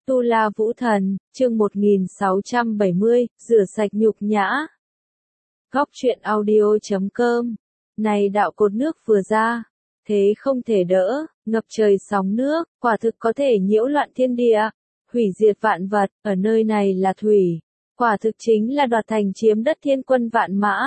Tu La Vũ Thần, chương 1670, rửa sạch nhục nhã. Góc truyện audio.com. Này đạo cột nước vừa ra, thế không thể đỡ, ngập trời sóng nước, quả thực có thể nhiễu loạn thiên địa, hủy diệt vạn vật, ở nơi này là thủy, quả thực chính là đoạt thành chiếm đất thiên quân vạn mã.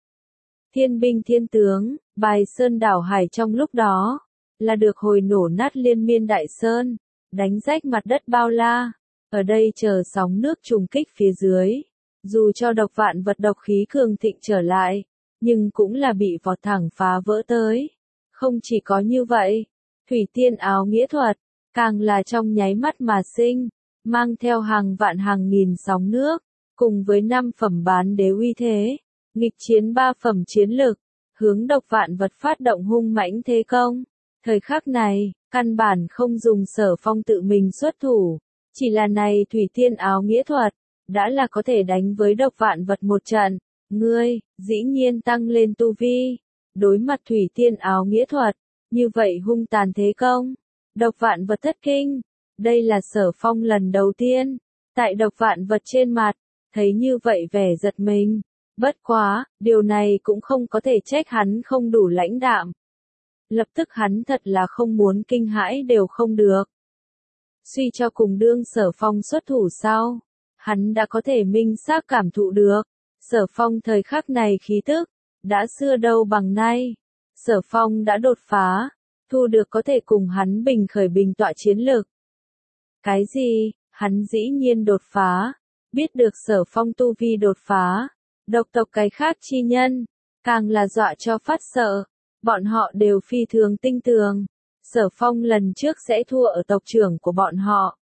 Thiên binh thiên tướng, bài sơn đảo hải trong lúc đó, là được hồi nổ nát liên miên đại sơn, đánh rách mặt đất bao la, ở đây chờ sóng nước trùng kích phía dưới. Dù cho độc vạn vật độc khí cường thịnh trở lại, nhưng cũng là bị vọt thẳng phá vỡ tới. Không chỉ có như vậy, thủy tiên áo nghĩa thuật, càng là trong nháy mắt mà sinh, mang theo hàng vạn hàng nghìn sóng nước, cùng với 5 phẩm bán đế uy thế, nghịch chiến 3 phẩm chiến lực, hướng độc vạn vật phát động hung mãnh thế công. Thời khắc này, căn bản không dùng Sở Phong tự mình xuất thủ, chỉ là này thủy tiên áo nghĩa thuật, đã là có thể đánh với độc vạn vật một trận. Ngươi, dĩ nhiên tăng lên tu vi, đối mặt thủy tiên áo nghĩa thuật, như vậy hung tàn thế công, độc vạn vật thất kinh. Đây là Sở Phong lần đầu tiên, tại độc vạn vật trên mặt, thấy như vậy vẻ giật mình. Bất quá, điều này cũng không có thể trách hắn không đủ lãnh đạm. Lập tức hắn thật là không muốn kinh hãi đều không được. Suy cho cùng đương Sở Phong xuất thủ sau, hắn đã có thể minh xác cảm thụ được. Sở Phong thời khắc này khí tức, đã xưa đâu bằng nay. Sở Phong đã đột phá, thu được có thể cùng hắn bình khởi bình tọa chiến lực. Cái gì? Hắn dĩ nhiên đột phá, biết được Sở Phong tu vi đột phá, độc tộc cái khác chi nhân, càng là dọa cho phát sợ. Bọn họ đều phi thường tinh tường, Sở Phong lần trước sẽ thua ở tộc trưởng của bọn họ.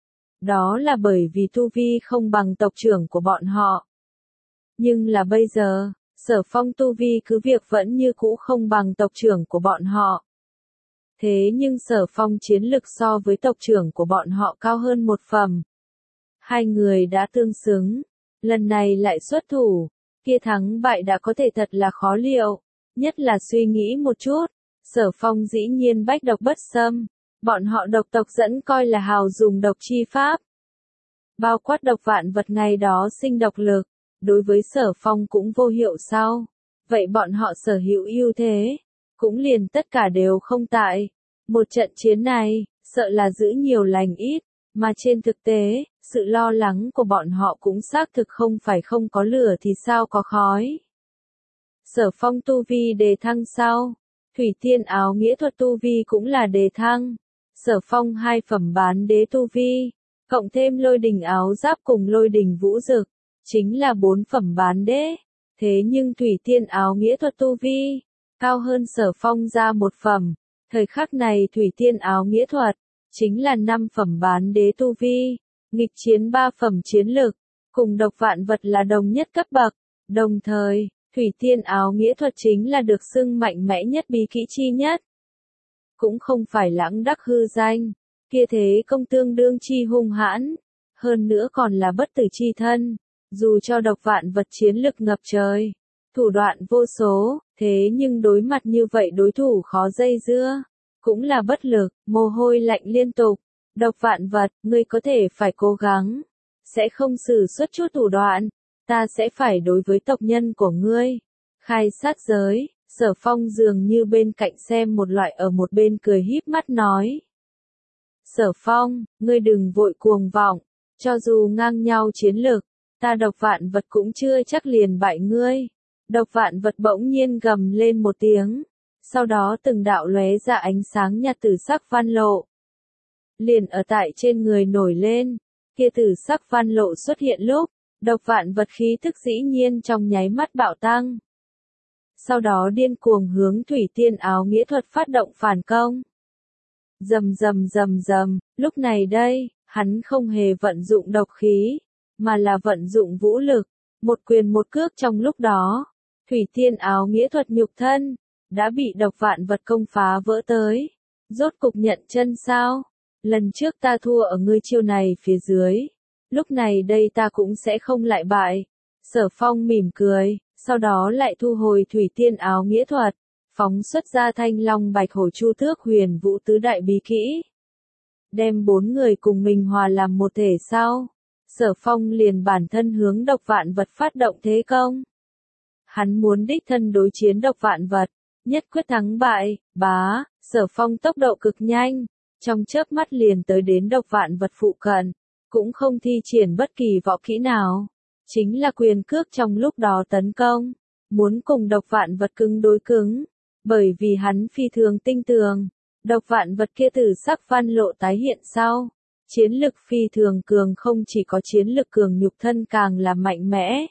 Đó là bởi vì tu vi không bằng tộc trưởng của bọn họ. Nhưng là bây giờ, Sở Phong tu vi cứ việc vẫn như cũ không bằng tộc trưởng của bọn họ. Thế nhưng Sở Phong chiến lực so với tộc trưởng của bọn họ cao hơn một phẩm. Hai người đã tương xứng, lần này lại xuất thủ, kia thắng bại đã có thể thật là khó liệu. Nhất là suy nghĩ một chút, Sở Phong dĩ nhiên bách độc bất xâm, bọn họ độc tộc dẫn coi là hào dùng độc chi pháp. Bao quát độc vạn vật ngày đó sinh độc lực, đối với Sở Phong cũng vô hiệu sao? Vậy bọn họ sở hữu ưu thế, cũng liền tất cả đều không tại. Một trận chiến này, sợ là giữ nhiều lành ít, mà trên thực tế, sự lo lắng của bọn họ cũng xác thực không phải không có lửa thì sao có khói. Sở Phong tu vi đề thăng sau, thủy tiên áo nghĩa thuật tu vi cũng là đề thăng. Sở Phong 2 phẩm bán đế tu vi, cộng thêm lôi đình áo giáp cùng lôi đình vũ dực, chính là 4 phẩm bán đế. Thế nhưng thủy tiên áo nghĩa thuật tu vi, cao hơn Sở Phong ra 1 phẩm. Thời khắc này thủy tiên áo nghĩa thuật, chính là 5 phẩm bán đế tu vi, nghịch chiến 3 phẩm chiến lực, cùng độc vạn vật là đồng nhất cấp bậc. Đồng thời, thủy tiên áo nghĩa thuật chính là được xưng mạnh mẽ nhất bí kỹ chi nhất. Cũng không phải lãng đắc hư danh, kia thế công tương đương chi hung hãn, hơn nữa còn là bất tử chi thân, dù cho độc vạn vật chiến lực ngập trời, thủ đoạn vô số, thế nhưng đối mặt như vậy đối thủ khó dây dưa, cũng là bất lực, mồ hôi lạnh liên tục. Độc vạn vật, ngươi có thể phải cố gắng, sẽ không sử xuất chút thủ đoạn. Ta sẽ phải đối với tộc nhân của ngươi khai sát giới. Sở Phong dường như bên cạnh xem một loại ở một bên cười híp mắt nói. Sở Phong, ngươi đừng vội cuồng vọng, cho dù ngang nhau chiến lực, ta độc vạn vật cũng chưa chắc liền bại ngươi. Độc vạn vật bỗng nhiên gầm lên một tiếng, sau đó từng đạo lóe ra ánh sáng nhạt tử sắc văn lộ. Liền ở tại trên người nổi lên, kia tử sắc văn lộ xuất hiện lúc, độc vạn vật khí thức dĩ nhiên trong nháy mắt bạo tăng. Sau đó điên cuồng hướng thủy tiên áo nghĩa thuật phát động phản công. Rầm rầm rầm rầm, lúc này đây, hắn không hề vận dụng độc khí, mà là vận dụng vũ lực, một quyền một cước trong lúc đó. Thủy tiên áo nghĩa thuật nhục thân, đã bị độc vạn vật công phá vỡ tới. Rốt cục nhận chân sao? Lần trước ta thua ở ngươi chiêu này phía dưới. Lúc này đây ta cũng sẽ không lại bại. Sở Phong mỉm cười, sau đó lại thu hồi thủy tiên áo nghĩa thuật, phóng xuất ra thanh long bạch hổ chu tước huyền vũ tứ đại bí kỹ. đem 4 người cùng mình hòa làm một thể sau. Sở Phong liền bản thân hướng Độc Vạn Vật phát động thế công. Hắn muốn đích thân đối chiến Độc Vạn Vật, nhất quyết thắng bại, bá, Sở Phong tốc độ cực nhanh, trong chớp mắt liền tới đến Độc Vạn Vật phụ cận, cũng không thi triển bất kỳ võ kỹ nào, chính là quyền cước trong lúc đó tấn công, muốn cùng Độc Vạn Vật cứng đối cứng, bởi vì hắn phi thường tinh tường, Độc Vạn Vật kia tử sắc văn lộ tái hiện sau, chiến lực phi thường cường, không chỉ có chiến lực cường, nhục thân càng là mạnh mẽ.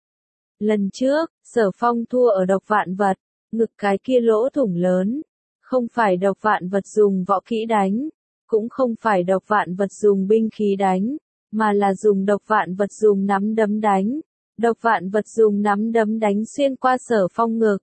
Lần trước, Sở Phong thua ở Độc Vạn Vật, ngực cái kia lỗ thủng lớn, không phải Độc Vạn Vật dùng võ kỹ đánh, cũng không phải Độc Vạn Vật dùng binh khí đánh, mà là dùng Độc Vạn Vật dùng nắm đấm đánh. Độc Vạn Vật dùng nắm đấm đánh xuyên qua Sở Phong ngực.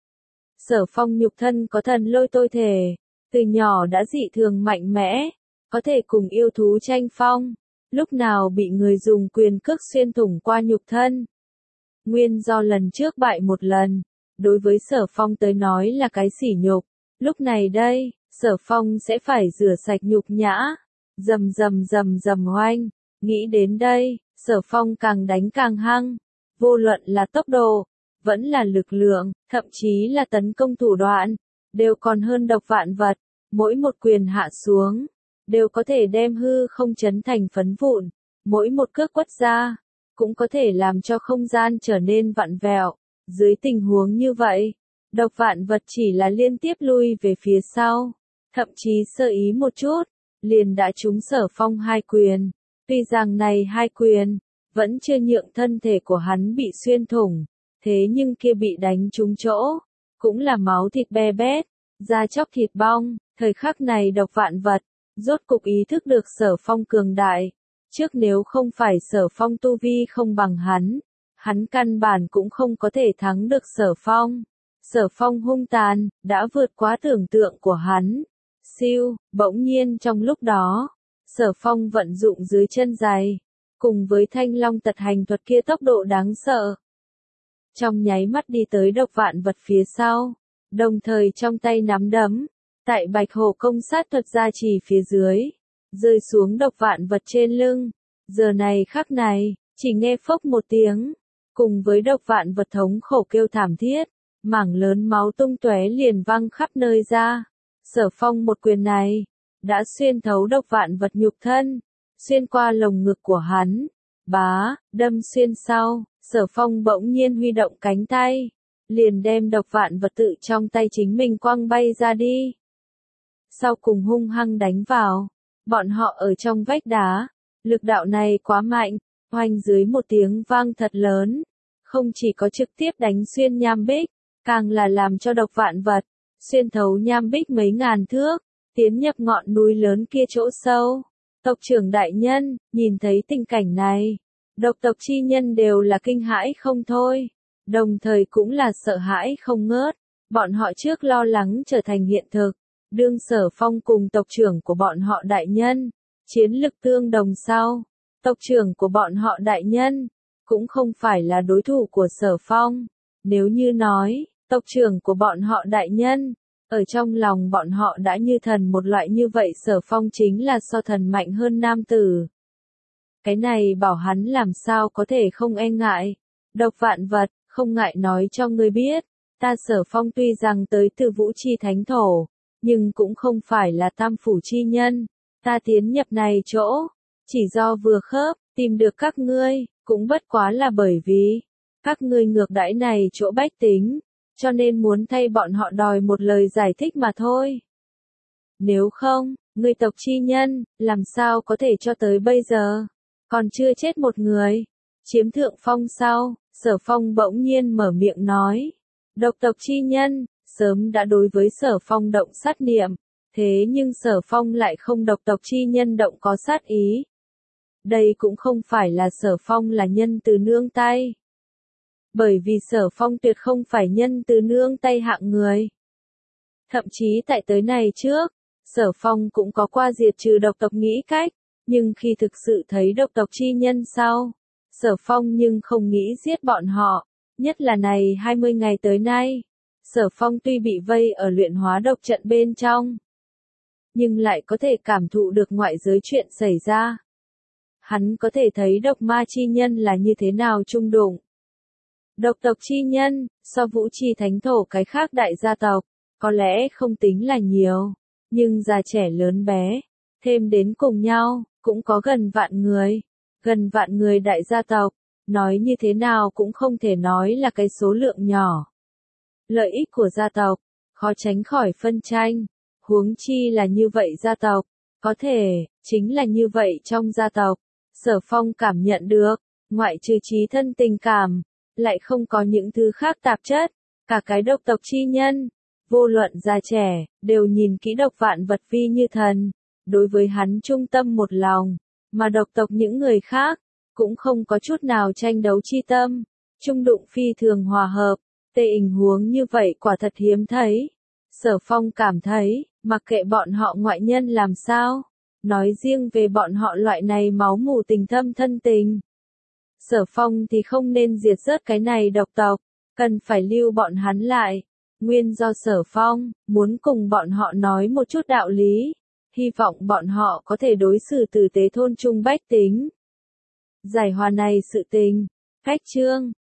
Sở Phong nhục thân có thần lôi tôi thể, từ nhỏ đã dị thường mạnh mẽ, có thể cùng yêu thú tranh phong, lúc nào bị người dùng quyền cước xuyên thủng qua nhục thân. Nguyên do lần trước bại một lần, đối với Sở Phong tới nói là cái sỉ nhục, lúc này đây, Sở Phong sẽ phải rửa sạch nhục nhã. Rầm rầm rầm rầm oanh, nghĩ đến đây, Sở Phong càng đánh càng hăng, vô luận là tốc độ, vẫn là lực lượng, thậm chí là tấn công thủ đoạn, đều còn hơn Độc Vạn Vật, mỗi một quyền hạ xuống, đều có thể đem hư không chấn thành phấn vụn, mỗi một cước quất ra, cũng có thể làm cho không gian trở nên vặn vẹo. Dưới tình huống như vậy, Độc Vạn Vật chỉ là liên tiếp lui về phía sau, thậm chí sơ ý một chút, liền đã trúng Sở Phong 2 quyền. Tuy rằng này 2 quyền, vẫn chưa nhượng thân thể của hắn bị xuyên thủng, thế nhưng kia bị đánh trúng chỗ, cũng là máu thịt be bét, da chóc thịt bong. Thời khắc này Độc Vạn Vật, rốt cục ý thức được Sở Phong cường đại. Trước nếu không phải Sở Phong tu vi không bằng hắn căn bản cũng không có thể thắng được Sở Phong. Sở Phong hung tàn, đã vượt quá tưởng tượng của hắn. Siêu, bỗng nhiên trong lúc đó, Sở Phong vận dụng dưới chân giày, cùng với Thanh Long tật hành thuật kia tốc độ đáng sợ. Trong nháy mắt đi tới Độc Vạn Vật phía sau, đồng thời trong tay nắm đấm, tại Bạch Hổ công sát thuật gia trì phía dưới, rơi xuống Độc Vạn Vật trên lưng. Giờ này khắc này, chỉ nghe phốc một tiếng, cùng với Độc Vạn Vật thống khổ kêu thảm thiết, mảng lớn máu tung tóe liền văng khắp nơi ra. Sở Phong một quyền này, đã xuyên thấu Độc Vạn Vật nhục thân, xuyên qua lồng ngực của hắn, bá, đâm xuyên sau, Sở Phong bỗng nhiên huy động cánh tay, liền đem Độc Vạn Vật tự trong tay chính mình quăng bay ra đi. Sau cùng hung hăng đánh vào, bọn họ ở trong vách đá, lực đạo này quá mạnh, oanh dưới một tiếng vang thật lớn, không chỉ có trực tiếp đánh xuyên nham bích, càng là làm cho Độc Vạn Vật xuyên thấu nham bích mấy ngàn thước, tiến nhập ngọn núi lớn kia chỗ sâu. Tộc trưởng đại nhân, nhìn thấy tình cảnh này, độc tộc chi nhân đều là kinh hãi không thôi, đồng thời cũng là sợ hãi không ngớt. Bọn họ trước lo lắng trở thành hiện thực, đương Sở Phong cùng tộc trưởng của bọn họ đại nhân, chiến lực tương đồng sau, tộc trưởng của bọn họ đại nhân, cũng không phải là đối thủ của Sở Phong. Nếu như nói, tộc trưởng của bọn họ đại nhân, ở trong lòng bọn họ đã như thần một loại, như vậy Sở Phong chính là so thần mạnh hơn nam tử. Cái này bảo hắn làm sao có thể không e ngại. Độc Vạn Vật, không ngại nói cho ngươi biết, ta Sở Phong tuy rằng tới từ Vũ Chi Thánh Thổ, nhưng cũng không phải là Tam Phủ chi nhân. Ta tiến nhập này chỗ, chỉ do vừa khớp, tìm được các ngươi, cũng bất quá là bởi vì các ngươi ngược đãi này chỗ bách tính, cho nên muốn thay bọn họ đòi một lời giải thích mà thôi. Nếu không, ngươi tộc chi nhân, làm sao có thể cho tới bây giờ, còn chưa chết một người. Chiếm thượng phong sau, Sở Phong bỗng nhiên mở miệng nói. Độc tộc chi nhân, sớm đã đối với Sở Phong động sát niệm, thế nhưng Sở Phong lại không độc tộc chi nhân động có sát ý. Đây cũng không phải là Sở Phong là nhân từ nương tay. Bởi vì Sở Phong tuyệt không phải nhân từ nương tay hạng người. Thậm chí tại tới này trước, Sở Phong cũng có qua diệt trừ độc tộc nghĩ cách, nhưng khi thực sự thấy độc tộc chi nhân sau, Sở Phong nhưng không nghĩ giết bọn họ, nhất là này 20 ngày tới nay. Sở Phong tuy bị vây ở luyện hóa độc trận bên trong, nhưng lại có thể cảm thụ được ngoại giới chuyện xảy ra. Hắn có thể thấy độc ma chi nhân là như thế nào chung đụng. Độc tộc chi nhân, so Vũ Chi Thánh Thổ cái khác đại gia tộc, có lẽ không tính là nhiều, nhưng già trẻ lớn bé, thêm đến cùng nhau, cũng có gần vạn người. Gần vạn người đại gia tộc, nói như thế nào cũng không thể nói là cái số lượng nhỏ. Lợi ích của gia tộc, khó tránh khỏi phân tranh, huống chi là như vậy gia tộc, có thể, chính là như vậy trong gia tộc. Sở Phong cảm nhận được, ngoại trừ chí thân tình cảm, lại không có những thứ khác tạp chất, cả cái độc tộc chi nhân, vô luận già trẻ, đều nhìn kỹ độc vạn vật vi như thần, đối với hắn trung tâm một lòng, mà độc tộc những người khác, cũng không có chút nào tranh đấu chi tâm, trung đụng phi thường hòa hợp, tình huống như vậy quả thật hiếm thấy. Sở Phong cảm thấy, mặc kệ bọn họ ngoại nhân làm sao, nói riêng về bọn họ loại này máu mù tình thâm thân tình. Sở Phong thì không nên diệt rớt cái này độc tộc, cần phải lưu bọn hắn lại. Nguyên do Sở Phong muốn cùng bọn họ nói một chút đạo lý, hy vọng bọn họ có thể đối xử tử tế thôn trung bách tính. Giải hòa này sự tình, khách chương.